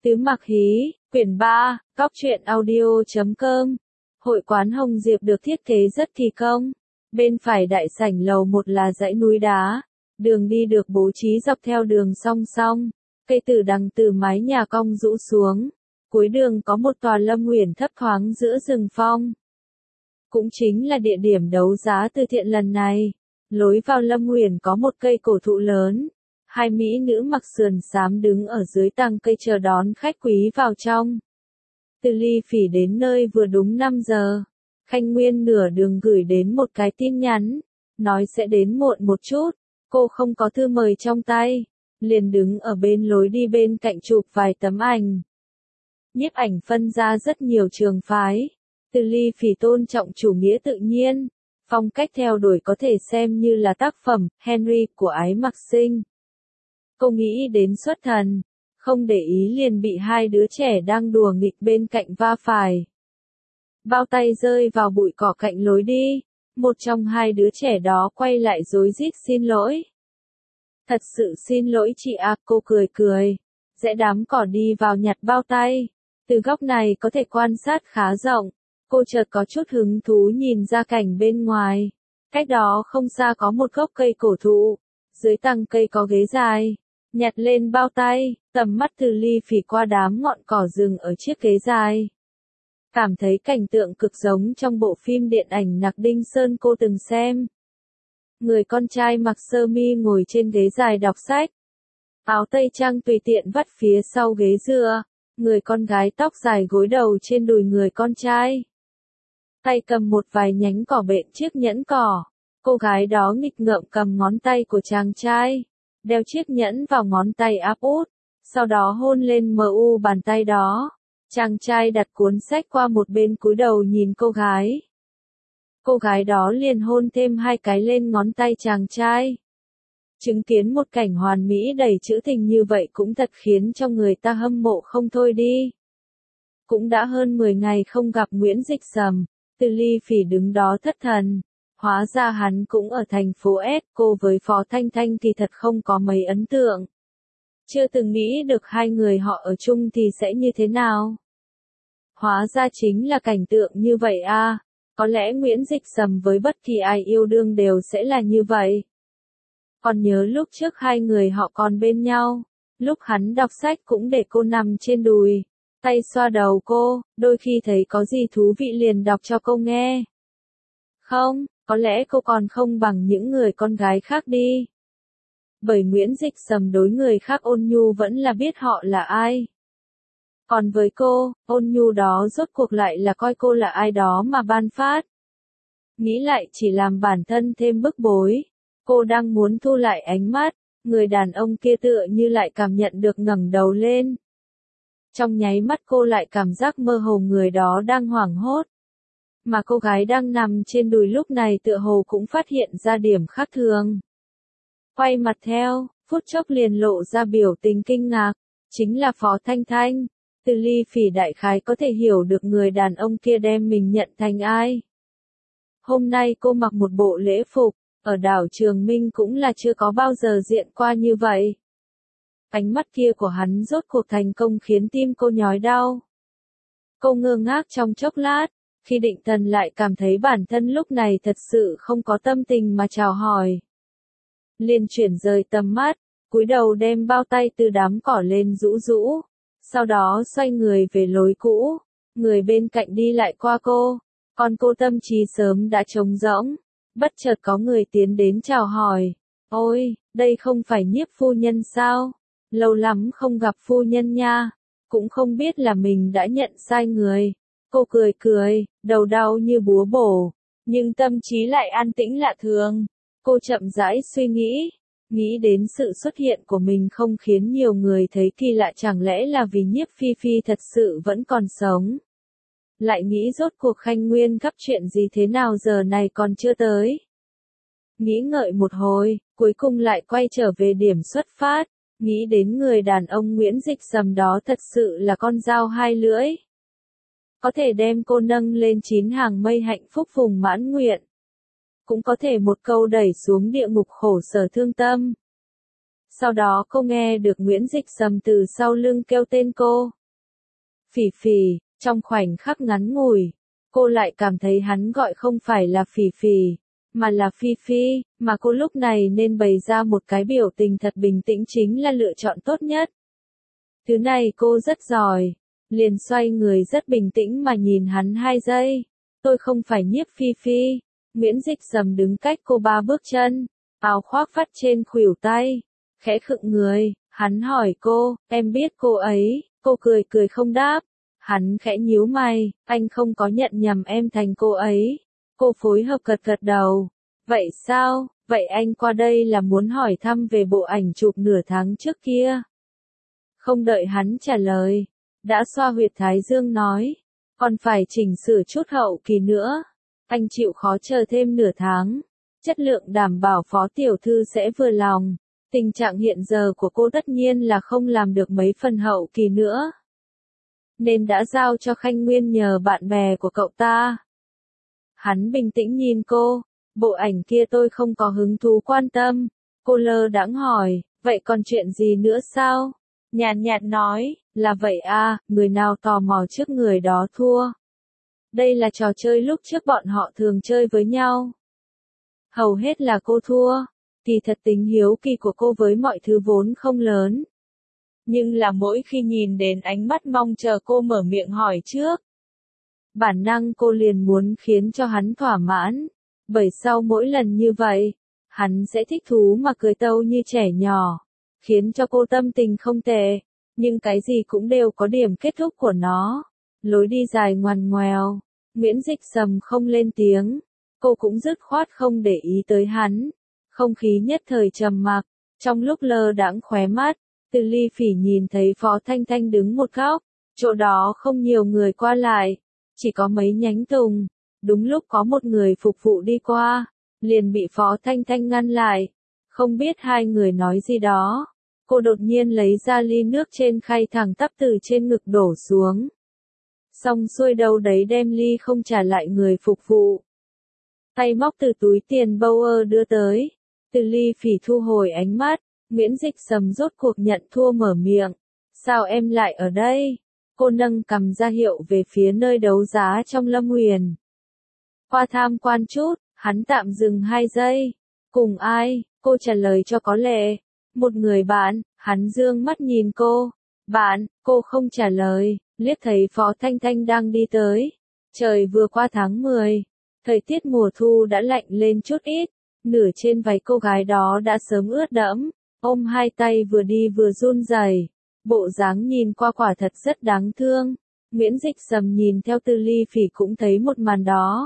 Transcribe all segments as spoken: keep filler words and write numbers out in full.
Tứ Mặc Hí, quyển ba, góc truyện audio chấm com. Hội quán Hồng Diệp được thiết kế rất kỳ công. Bên phải đại sảnh lầu một là dãy núi đá, đường đi được bố trí dọc theo đường song song, cây tử đằng từ mái nhà cong rũ xuống. Cuối đường có một tòa lâm uyển thấp thoáng giữa rừng phong. Cũng chính là địa điểm đấu giá từ thiện lần này. Lối vào lâm uyển có một cây cổ thụ lớn. Hai mỹ nữ mặc sườn xám đứng ở dưới tàng cây chờ đón khách quý vào trong. Từ Ly Phỉ đến nơi vừa đúng năm giờ. Khanh Nguyên nửa đường gửi đến một cái tin nhắn, nói sẽ đến muộn một chút, cô không có thư mời trong tay, liền đứng ở bên lối đi bên cạnh chụp vài tấm ảnh. Nhiếp ảnh phân ra rất nhiều trường phái. Từ Ly Phỉ tôn trọng chủ nghĩa tự nhiên, phong cách theo đuổi có thể xem như là tác phẩm Henry của Ái Mặc Sinh. Cô nghĩ đến xuất thần, không để ý liền bị hai đứa trẻ đang đùa nghịch bên cạnh va phải. Bao tay rơi vào bụi cỏ cạnh lối đi, một trong hai đứa trẻ đó quay lại rối rít xin lỗi. Thật sự xin lỗi chị ạ, cô cười cười, rẽ đám cỏ đi vào nhặt bao tay. Từ góc này có thể quan sát khá rộng, cô chợt có chút hứng thú nhìn ra cảnh bên ngoài. Cách đó không xa có một gốc cây cổ thụ, dưới tàng cây có ghế dài. Nhặt lên bao tay, tầm mắt Từ Ly Phỉ qua đám ngọn cỏ rừng ở chiếc ghế dài. Cảm thấy cảnh tượng cực giống trong bộ phim điện ảnh Nặc Đinh Sơn cô từng xem. Người con trai mặc sơ mi ngồi trên ghế dài đọc sách. Áo tây trang tùy tiện vắt phía sau ghế dựa. Người con gái tóc dài gối đầu trên đùi người con trai. Tay cầm một vài nhánh cỏ bện chiếc nhẫn cỏ. Cô gái đó nghịch ngợm cầm ngón tay của chàng trai. Đeo chiếc nhẫn vào ngón tay áp út, sau đó hôn lên mờ u bàn tay đó. Chàng trai đặt cuốn sách qua một bên cúi đầu nhìn cô gái. Cô gái đó liền hôn thêm hai cái lên ngón tay chàng trai. Chứng kiến một cảnh hoàn mỹ đầy trữ tình như vậy cũng thật khiến cho người ta hâm mộ không thôi đi. Cũng đã hơn mười ngày không gặp Nguyễn Dịch Sầm, Từ Ly Phỉ đứng đó thất thần. Hóa ra hắn cũng ở thành phố S, cô với Phó Thanh Thanh thì thật không có mấy ấn tượng. Chưa từng nghĩ được hai người họ ở chung thì sẽ như thế nào. Hóa ra chính là cảnh tượng như vậy à, có lẽ Nguyễn Dịch Sầm với bất kỳ ai yêu đương đều sẽ là như vậy. Còn nhớ lúc trước hai người họ còn bên nhau, lúc hắn đọc sách cũng để cô nằm trên đùi, tay xoa đầu cô, đôi khi thấy có gì thú vị liền đọc cho cô nghe. Không, có lẽ cô còn không bằng những người con gái khác đi. Bởi Nguyễn Dịch Sầm đối người khác ôn nhu vẫn là biết họ là ai. Còn với cô, ôn nhu đó rốt cuộc lại là coi cô là ai đó mà ban phát. Nghĩ lại chỉ làm bản thân thêm bức bối. Cô đang muốn thu lại ánh mắt, người đàn ông kia tựa như lại cảm nhận được ngẩng đầu lên. Trong nháy mắt cô lại cảm giác mơ hồ người đó đang hoảng hốt. Mà cô gái đang nằm trên đùi lúc này tựa hồ cũng phát hiện ra điểm khác thường. Quay mặt theo, phút chốc liền lộ ra biểu tình kinh ngạc, chính là Phó Thanh Thanh. Từ Ly Phỉ đại khái có thể hiểu được người đàn ông kia đem mình nhận thành ai. Hôm nay cô mặc một bộ lễ phục, ở đảo Trường Minh cũng là chưa có bao giờ diện qua như vậy. Ánh mắt kia của hắn rốt cuộc thành công khiến tim cô nhói đau. Cô ngơ ngác trong chốc lát. Khi định thần lại cảm thấy bản thân lúc này thật sự không có tâm tình mà chào hỏi. Liền chuyển rời tầm mắt, cúi đầu đem bao tay từ đám cỏ lên rũ rũ. Sau đó xoay người về lối cũ, người bên cạnh đi lại qua cô. Còn cô tâm trí sớm đã trống rỗng. Bất chợt có người tiến đến chào hỏi. Ôi, đây không phải Nhiếp phu nhân sao? Lâu lắm không gặp phu nhân nha. Cũng không biết là mình đã nhận sai người. Cô cười cười, đầu đau như búa bổ, nhưng tâm trí lại an tĩnh lạ thường. Cô chậm rãi suy nghĩ, nghĩ đến sự xuất hiện của mình không khiến nhiều người thấy kỳ lạ, chẳng lẽ là vì Nhiếp Phi Phi thật sự vẫn còn sống. Lại nghĩ rốt cuộc Khanh Nguyên gấp chuyện gì thế nào giờ này còn chưa tới. Nghĩ ngợi một hồi, cuối cùng lại quay trở về điểm xuất phát, nghĩ đến người đàn ông Nguyễn Dịch Sầm đó thật sự là con dao hai lưỡi. Có thể đem cô nâng lên chín hàng mây hạnh phúc phùng mãn nguyện. Cũng có thể một câu đẩy xuống địa ngục khổ sở thương tâm. Sau đó cô nghe được Nguyễn Dịch Sầm từ sau lưng kêu tên cô. Phỉ Phỉ, trong khoảnh khắc ngắn ngủi, cô lại cảm thấy hắn gọi không phải là Phỉ Phỉ, mà là Phi Phi, mà cô lúc này nên bày ra một cái biểu tình thật bình tĩnh chính là lựa chọn tốt nhất. Thứ này cô rất giỏi, liền xoay người rất bình tĩnh mà nhìn hắn hai giây. Tôi không phải Nhiếp Phi Phi. Nguyễn Dịch Sầm đứng cách cô ba bước chân, áo khoác vắt trên khuỷu tay, khẽ khựng người, hắn hỏi cô, em biết cô ấy, cô cười cười không đáp. Hắn khẽ nhíu mày, anh không có nhận nhầm em thành cô ấy. Cô phối hợp gật gật đầu. Vậy sao, vậy anh qua đây là muốn hỏi thăm về bộ ảnh chụp nửa tháng trước kia. Không đợi hắn trả lời, đã xoa huyệt thái dương nói, còn phải chỉnh sửa chút hậu kỳ nữa. Anh chịu khó chờ thêm nửa tháng, chất lượng đảm bảo phó tiểu thư sẽ vừa lòng. Tình trạng hiện giờ của cô tất nhiên là không làm được mấy phần hậu kỳ nữa, nên đã giao cho Khanh Nguyên nhờ bạn bè của cậu ta. Hắn bình tĩnh nhìn cô, bộ ảnh kia tôi không có hứng thú quan tâm. Cô lơ đãng hỏi, vậy còn chuyện gì nữa sao? Nhàn nhạt nói, là vậy à, người nào tò mò trước người đó thua. Đây là trò chơi lúc trước bọn họ thường chơi với nhau. Hầu hết là cô thua, kỳ thật tính hiếu kỳ của cô với mọi thứ vốn không lớn. Nhưng là mỗi khi nhìn đến ánh mắt mong chờ cô mở miệng hỏi trước, bản năng cô liền muốn khiến cho hắn thỏa mãn, bởi sau mỗi lần như vậy, hắn sẽ thích thú mà cười tâu như trẻ nhỏ, khiến cho cô tâm tình không tệ, nhưng cái gì cũng đều có điểm kết thúc của nó, lối đi dài ngoằn ngoèo. Nguyễn Dịch Sầm không lên tiếng, cô cũng dứt khoát không để ý tới hắn, không khí nhất thời trầm mặc, trong lúc lơ đãng khóe mắt, Từ Ly Phỉ nhìn thấy Phó Thanh Thanh đứng một góc, chỗ đó không nhiều người qua lại, chỉ có mấy nhánh tùng, đúng lúc có một người phục vụ đi qua, liền bị Phó Thanh Thanh ngăn lại, không biết hai người nói gì đó, cô đột nhiên lấy ra ly nước trên khay thẳng tắp từ trên ngực đổ xuống. Xong xuôi đâu đấy đem ly không trả lại người phục vụ. Tay móc từ túi tiền Bauer đưa tới, Từ Ly Phỉ thu hồi ánh mắt, Nguyễn Dịch Sầm rốt cuộc nhận thua mở miệng. Sao em lại ở đây? Cô nâng cằm ra hiệu về phía nơi đấu giá trong Lâm Huyền. Qua tham quan chút, hắn tạm dừng hai giây. Cùng ai? Cô trả lời cho có lệ. Một người bạn, hắn dương mắt nhìn cô. Bạn, cô không trả lời, liếc thấy Phó Thanh Thanh đang đi tới. Trời vừa qua tháng mười, thời tiết mùa thu đã lạnh lên chút ít, nửa trên váy cô gái đó đã sớm ướt đẫm, ôm hai tay vừa đi vừa run rẩy, bộ dáng nhìn qua quả thật rất đáng thương. Nguyễn Dịch Sầm nhìn theo Từ Ly Phỉ cũng thấy một màn đó.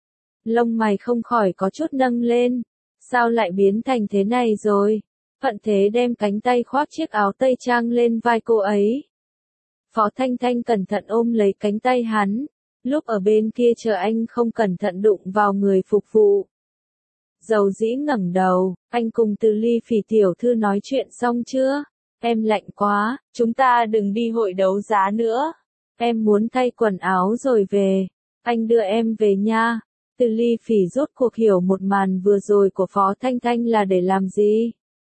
Lông mày không khỏi có chút nâng lên, sao lại biến thành thế này rồi? Thuận thế đem cánh tay khoác chiếc áo tây trang lên vai cô ấy. Phó Thanh Thanh cẩn thận ôm lấy cánh tay hắn, lúc ở bên kia chờ anh không cẩn thận đụng vào người phục vụ. Dầu dĩ ngẩng đầu, anh cùng Từ Ly Phỉ tiểu thư nói chuyện xong chưa? Em lạnh quá, chúng ta đừng đi hội đấu giá nữa. Em muốn thay quần áo rồi về. Anh đưa em về nha. Từ Ly Phỉ rốt cuộc hiểu một màn vừa rồi của Phó Thanh Thanh là để làm gì.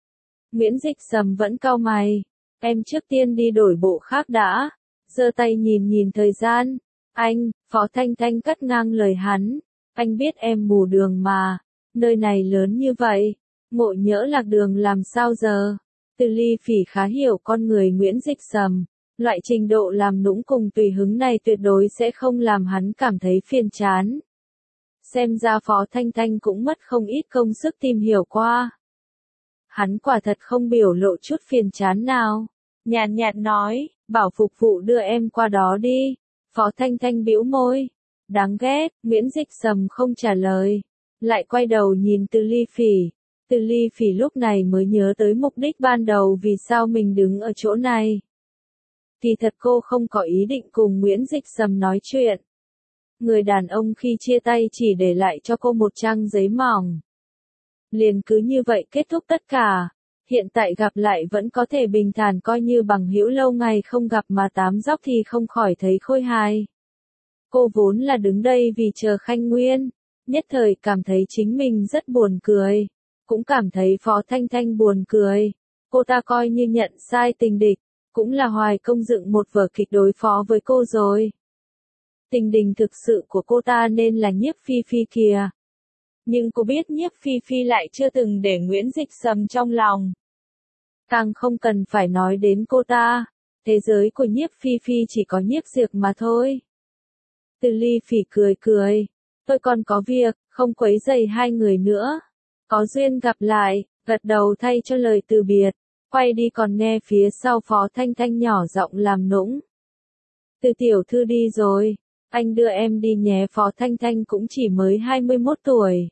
Nguyễn Dịch Sầm vẫn cau mày. Em trước tiên đi đổi bộ khác đã. Giơ tay nhìn nhìn thời gian. Anh, Phó Thanh Thanh cắt ngang lời hắn. Anh biết em mù đường mà. Nơi này lớn như vậy. Ngộ nhỡ lạc đường làm sao giờ? Từ Ly Phỉ khá hiểu con người Nguyễn Dịch Sầm. Loại trình độ làm nũng cùng tùy hứng này tuyệt đối sẽ không làm hắn cảm thấy phiền chán. Xem ra Phó Thanh Thanh cũng mất không ít công sức tìm hiểu qua. Hắn quả thật không biểu lộ chút phiền chán nào. Nhàn nhạt nói, bảo phục vụ đưa em qua đó đi. Phó Thanh Thanh bĩu môi. Đáng ghét, Nguyễn Dịch Sầm không trả lời. Lại quay đầu nhìn Từ Ly Phỉ. Từ Ly Phỉ lúc này mới nhớ tới mục đích ban đầu vì sao mình đứng ở chỗ này. Kỳ thật cô không có ý định cùng Nguyễn Dịch Sầm nói chuyện. Người đàn ông khi chia tay chỉ để lại cho cô một trang giấy mỏng. Liền cứ như vậy kết thúc tất cả. Hiện tại gặp lại vẫn có thể bình thản coi như bằng hữu lâu ngày không gặp mà tám dóc thì không khỏi thấy khôi hài. Cô vốn là đứng đây vì chờ Khanh Nguyên. Nhất thời cảm thấy chính mình rất buồn cười. Cũng cảm thấy Phó Thanh Thanh buồn cười. cô ta coi như nhận sai tình địch, cũng là Hoài Công dựng một vở kịch đối phó với cô rồi. Tình đình thực sự của cô ta nên là Nhiếp Phi Phi kìa. Nhưng cô biết Nhiếp Phi Phi lại chưa từng để Nguyễn Dịch Sầm trong lòng. Càng không cần phải nói đến cô ta, thế giới của Nhiếp Phi Phi chỉ có Nhiếp Diệp mà thôi. Từ Ly Phỉ cười cười, tôi còn có việc, không quấy rầy hai người nữa. Có duyên gặp lại, gật đầu thay cho lời từ biệt, quay đi còn nghe phía sau Phó Thanh Thanh nhỏ giọng làm nũng. Từ tiểu thư đi rồi, anh đưa em đi nhé. Phó Thanh Thanh cũng chỉ mới hai mươi mốt tuổi.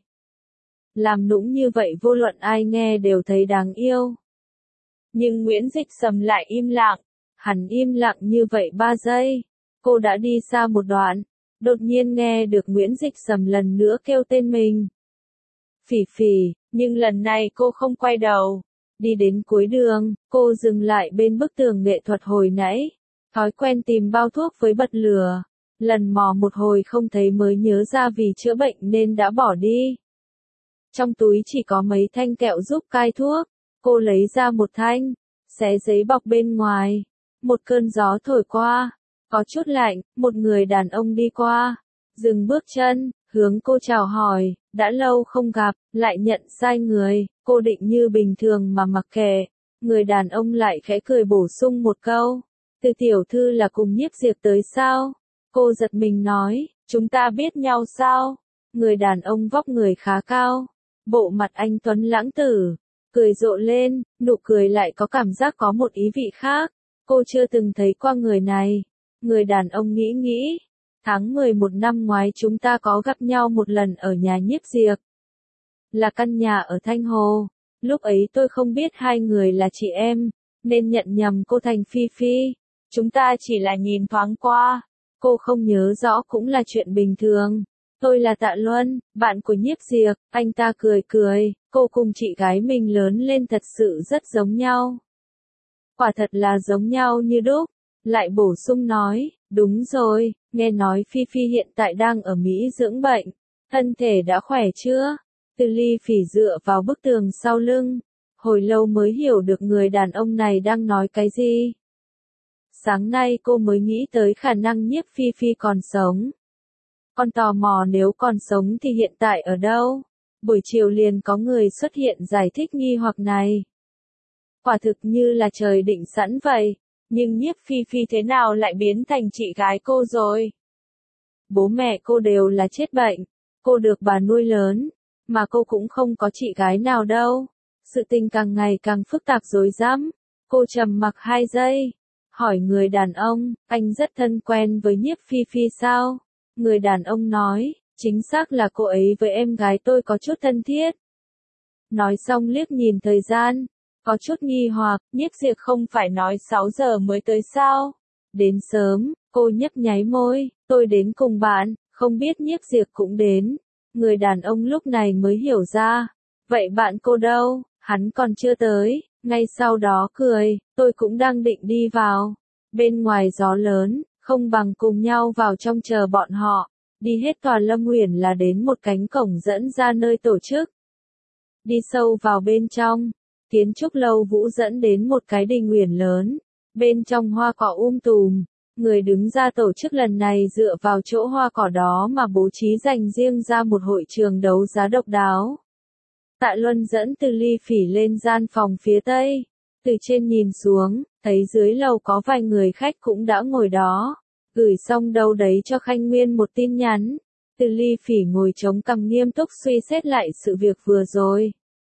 Làm nũng như vậy vô luận ai nghe đều thấy đáng yêu. Nhưng Nguyễn Dịch Sầm lại im lặng, hắn im lặng như vậy ba giây, cô đã đi xa một đoạn, đột nhiên nghe được Nguyễn Dịch Sầm lần nữa kêu tên mình. Phỉ Phỉ, nhưng lần này cô không quay đầu. Đi đến cuối đường, cô dừng lại bên bức tường nghệ thuật hồi nãy, thói quen tìm bao thuốc với bật lửa. Lần mò một hồi không thấy mới nhớ ra vì chữa bệnh nên đã bỏ đi. Trong túi chỉ có mấy thanh kẹo giúp cai thuốc, cô lấy ra một thanh, xé giấy bọc bên ngoài. Một cơn gió thổi qua, có chút lạnh, một người đàn ông đi qua, dừng bước chân, hướng cô chào hỏi, đã lâu không gặp, lại nhận sai người, cô định như bình thường mà mặc kệ. Người đàn ông lại khẽ cười bổ sung một câu, Từ tiểu thư là cùng Nhiếp Diệp tới sao? Cô giật mình nói, chúng ta biết nhau sao? Người đàn ông vóc người khá cao, bộ mặt anh tuấn lãng tử, cười rộ lên, nụ cười lại có cảm giác có một ý vị khác. Cô chưa từng thấy qua người này. Người đàn ông nghĩ nghĩ, tháng mười một năm ngoái chúng ta có gặp nhau một lần ở nhà Nhiếp Diệp. Là căn nhà ở Thanh Hồ. Lúc ấy tôi không biết hai người là chị em, nên nhận nhầm cô thành Phi Phi. Chúng ta chỉ là nhìn thoáng qua. Cô không nhớ rõ cũng là chuyện bình thường. Tôi là Tạ Luân, bạn của Nhiếp Diệp. Anh ta cười cười, cô cùng chị gái mình lớn lên thật sự rất giống nhau. Quả thật là giống nhau như đúc. Lại bổ sung nói, đúng rồi, nghe nói Phi Phi hiện tại đang ở Mỹ dưỡng bệnh. Thân thể đã khỏe chưa? Từ Ly Phỉ dựa vào bức tường sau lưng. Hồi lâu mới hiểu được người đàn ông này đang nói cái gì. Sáng nay cô mới nghĩ tới khả năng Nhiếp Phi Phi còn sống. Còn tò mò nếu còn sống thì hiện tại ở đâu? Buổi chiều liền có người xuất hiện giải thích nghi hoặc này. Quả thực như là trời định sẵn vậy. Nhưng Nhiếp Phi Phi thế nào lại biến thành chị gái cô rồi? Bố mẹ cô đều là chết bệnh. Cô được bà nuôi lớn. Mà cô cũng không có chị gái nào đâu. Sự tình càng ngày càng phức tạp rối rắm. Cô trầm mặc hai giây. Hỏi người đàn ông, anh rất thân quen với Nhiếp Phi Phi sao? Người đàn ông nói, chính xác là cô ấy với em gái tôi có chút thân thiết. Nói xong liếc nhìn thời gian. Có chút nghi hoặc, Nhiếp Diệp không phải nói sáu giờ mới tới sao? Đến sớm, cô nhấp nháy môi, tôi đến cùng bạn, không biết Nhiếp Diệp cũng đến. Người đàn ông lúc này mới hiểu ra. Vậy bạn cô đâu? Hắn còn chưa tới. Ngay sau đó cười, tôi cũng đang định đi vào. Bên ngoài gió lớn, không bằng cùng nhau vào trong chờ bọn họ. Đi hết tòa Lâm Uyển là đến một cánh cổng dẫn ra nơi tổ chức. Đi sâu vào bên trong. Kiến trúc lâu Vũ dẫn đến một cái đình uyển lớn, bên trong hoa cỏ um tùm, người đứng ra tổ chức lần này dựa vào chỗ hoa cỏ đó mà bố trí dành riêng ra một hội trường đấu giá độc đáo. Tạ Luân dẫn Từ Ly Phỉ lên gian phòng phía tây, từ trên nhìn xuống, thấy dưới lầu có vài người khách cũng đã ngồi đó, gửi xong đâu đấy cho Khanh Nguyên một tin nhắn. Từ Ly Phỉ ngồi chống cằm nghiêm túc suy xét lại sự việc vừa rồi.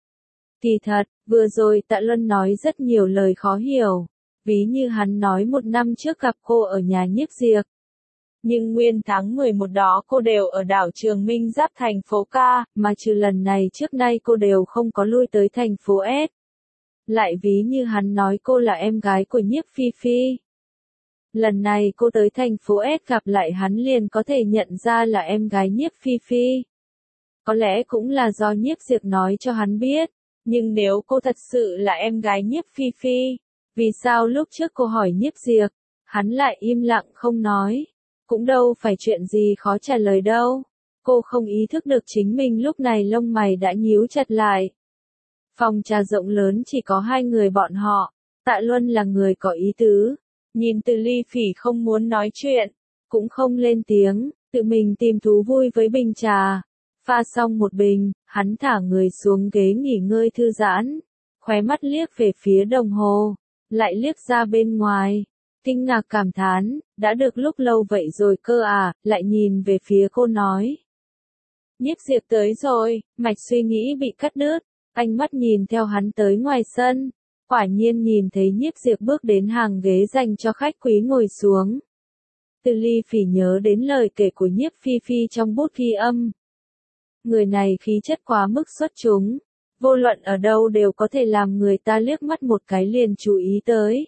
Kỳ thật, vừa rồi Tạ Luân nói rất nhiều lời khó hiểu, ví như hắn nói một năm trước gặp cô ở nhà Nhiếp Diệp. Nhưng nguyên tháng mười một đó cô đều ở đảo Trường Minh giáp thành phố Ca, mà trừ lần này trước nay cô đều không có lui tới thành phố S. Lại ví như hắn nói cô là em gái của Nhiếp Phi Phi. Lần này cô tới thành phố S gặp lại hắn liền có thể nhận ra là em gái Nhiếp Phi Phi. Có lẽ cũng là do Nhiếp Diệp nói cho hắn biết. Nhưng nếu cô thật sự là em gái Nhiếp Phi Phi, vì sao lúc trước cô hỏi Nhiếp Diệp, hắn lại im lặng không nói? Cũng đâu phải chuyện gì khó trả lời đâu. Cô không ý thức được chính mình lúc này lông mày đã nhíu chặt lại. Phòng trà rộng lớn chỉ có hai người bọn họ. Tạ Luân là người có ý tứ. Nhìn Từ Ly Phỉ không muốn nói chuyện, cũng không lên tiếng, tự mình tìm thú vui với bình trà. Pha xong một bình, hắn thả người xuống ghế nghỉ ngơi thư giãn, khóe mắt liếc về phía đồng hồ, lại liếc ra bên ngoài, kinh ngạc cảm thán, đã được lúc lâu vậy rồi cơ à, lại nhìn về phía cô nói. Nhiếp Diệp tới rồi, mạch suy nghĩ bị cắt đứt, ánh mắt nhìn theo hắn tới ngoài sân, quả nhiên nhìn thấy Nhiếp Diệp bước đến hàng ghế dành cho khách quý ngồi xuống. Từ Ly Phỉ nhớ đến lời kể của Nhiếp Phi Phi trong bút ghi âm. Người này khí chất quá mức xuất chúng, vô luận ở đâu đều có thể làm người ta liếc mắt một cái liền chú ý tới.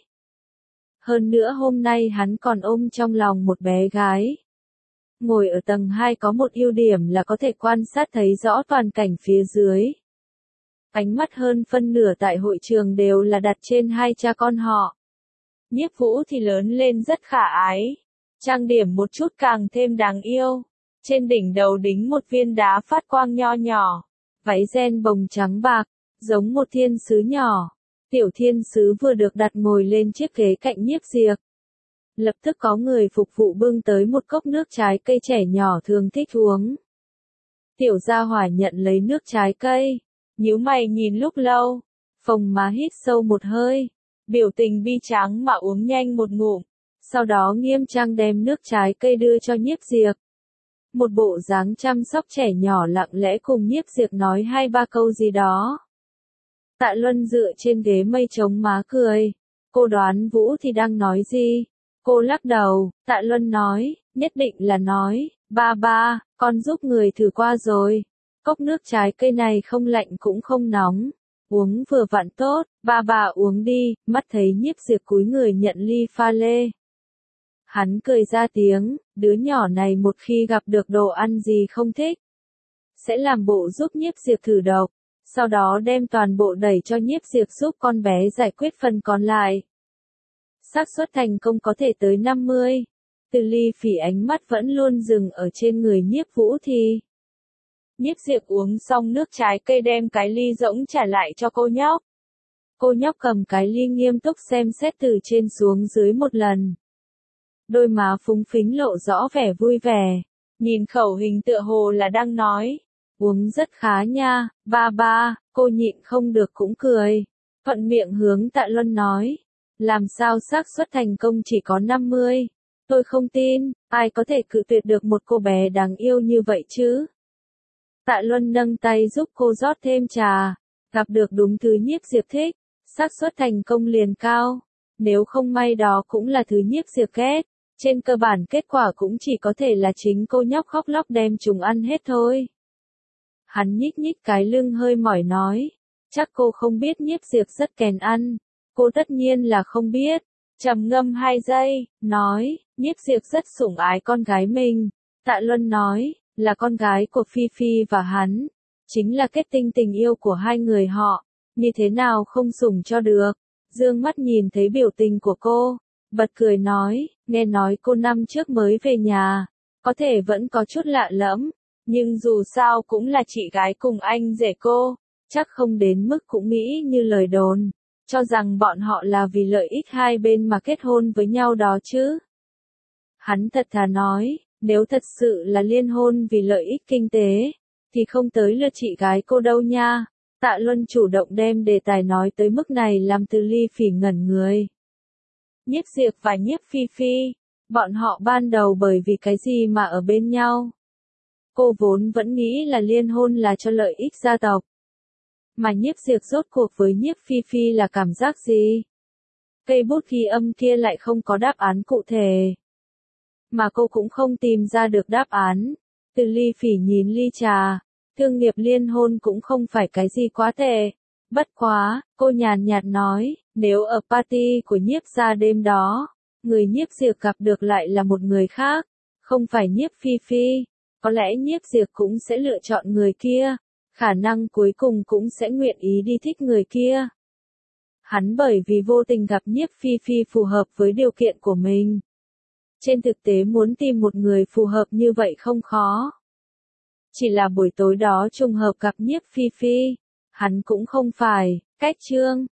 Hơn nữa hôm nay hắn còn ôm trong lòng một bé gái. Ngồi ở tầng hai có một ưu điểm là có thể quan sát thấy rõ toàn cảnh phía dưới. Ánh mắt hơn phân nửa tại hội trường đều là đặt trên hai cha con họ. Nhiếp Vũ thì lớn lên rất khả ái, trang điểm một chút càng thêm đáng yêu. Trên đỉnh đầu đính một viên đá phát quang nho nhỏ, váy ren bồng trắng bạc, giống một thiên sứ nhỏ. Tiểu thiên sứ vừa được đặt ngồi lên chiếc ghế cạnh Nhiếp Diệp. Lập tức có người phục vụ bưng tới một cốc nước trái cây trẻ nhỏ thường thích uống. Tiểu gia hỏa nhận lấy nước trái cây, nhíu mày nhìn lúc lâu, phồng má hít sâu một hơi, biểu tình bi tráng mà uống nhanh một ngụm, sau đó nghiêm trang đem nước trái cây đưa cho Nhiếp Diệp. Một bộ dáng chăm sóc trẻ nhỏ lặng lẽ cùng Nhiếp Diệp nói hai ba câu gì đó. Tạ Luân dựa trên ghế mây chống má cười. Cô đoán Vũ thì đang nói gì? Cô lắc đầu, Tạ Luân nói, nhất định là nói, ba ba, con giúp người thử qua rồi. Cốc nước trái cây này không lạnh cũng không nóng. Uống vừa vặn tốt, ba ba uống đi, mắt thấy Nhiếp Diệp cúi người nhận ly pha lê. Hắn cười ra tiếng, đứa nhỏ này một khi gặp được đồ ăn gì không thích, sẽ làm bộ giúp Nhiếp Diệp thử độc, sau đó đem toàn bộ đẩy cho Nhiếp Diệp giúp con bé giải quyết phần còn lại. Xác suất thành công có thể tới năm mươi. Từ Ly Phỉ ánh mắt vẫn luôn dừng ở trên người Nhiếp Vũ thì. Nhiếp Diệp uống xong nước trái cây đem cái ly rỗng trả lại cho cô nhóc. Cô nhóc cầm cái ly nghiêm túc xem xét từ trên xuống dưới một lần. Đôi má phúng phính lộ rõ vẻ vui vẻ, nhìn khẩu hình tựa hồ là đang nói, uống rất khá nha, ba ba, cô nhịn không được cũng cười, thuận miệng hướng Tạ Luân nói, làm sao xác suất thành công chỉ có năm mươi, tôi không tin, ai có thể cự tuyệt được một cô bé đáng yêu như vậy chứ. Tạ Luân nâng tay giúp cô rót thêm trà, gặp được đúng thứ Nhiếp Diệp thích, xác suất thành công liền cao, nếu không may đó cũng là thứ Nhiếp Diệp ghét. Trên cơ bản kết quả cũng chỉ có thể là chính cô nhóc khóc lóc đem chúng ăn hết thôi. Hắn nhích nhích cái lưng hơi mỏi nói, chắc cô không biết Nhiếp Diệp rất kèn ăn. Cô tất nhiên là không biết. Trầm ngâm hai giây, nói, Nhiếp Diệp rất sủng ái con gái mình. Tạ Luân nói, là con gái của Phi Phi và hắn. Chính là kết tinh tình yêu của hai người họ. Như thế nào không sủng cho được. Dương mắt nhìn thấy biểu tình của cô. Bật cười nói, nghe nói cô năm trước mới về nhà, có thể vẫn có chút lạ lẫm, nhưng dù sao cũng là chị gái cùng anh rể cô, chắc không đến mức cũng nghĩ như lời đồn, cho rằng bọn họ là vì lợi ích hai bên mà kết hôn với nhau đó chứ. Hắn thật thà nói, nếu thật sự là liên hôn vì lợi ích kinh tế, thì không tới lượt chị gái cô đâu nha. Tạ Luân chủ động đem đề tài nói tới mức này làm Từ Ly Phỉ ngẩn người. Nhiếp Diệp và Nhiếp Phi Phi, bọn họ ban đầu bởi vì cái gì mà ở bên nhau? Cô vốn vẫn nghĩ là liên hôn là cho lợi ích gia tộc. Mà Nhiếp Diệp rốt cuộc với Nhiếp Phi Phi là cảm giác gì? Cây bút ghi âm kia lại không có đáp án cụ thể. Mà cô cũng không tìm ra được đáp án. Từ Ly Phỉ nhìn ly trà, thương nghiệp liên hôn cũng không phải cái gì quá tệ. Bất quá, cô nhàn nhạt nói, nếu ở party của Nhiếp gia đêm đó, người Nhiếp Diệp gặp được lại là một người khác, không phải Nhiếp Phi Phi, có lẽ Nhiếp Diệp cũng sẽ lựa chọn người kia, khả năng cuối cùng cũng sẽ nguyện ý đi thích người kia. Hắn bởi vì vô tình gặp Nhiếp Phi Phi phù hợp với điều kiện của mình. Trên thực tế muốn tìm một người phù hợp như vậy không khó. Chỉ là buổi tối đó trùng hợp gặp Nhiếp Phi Phi. Hắn cũng không phải, cách trương.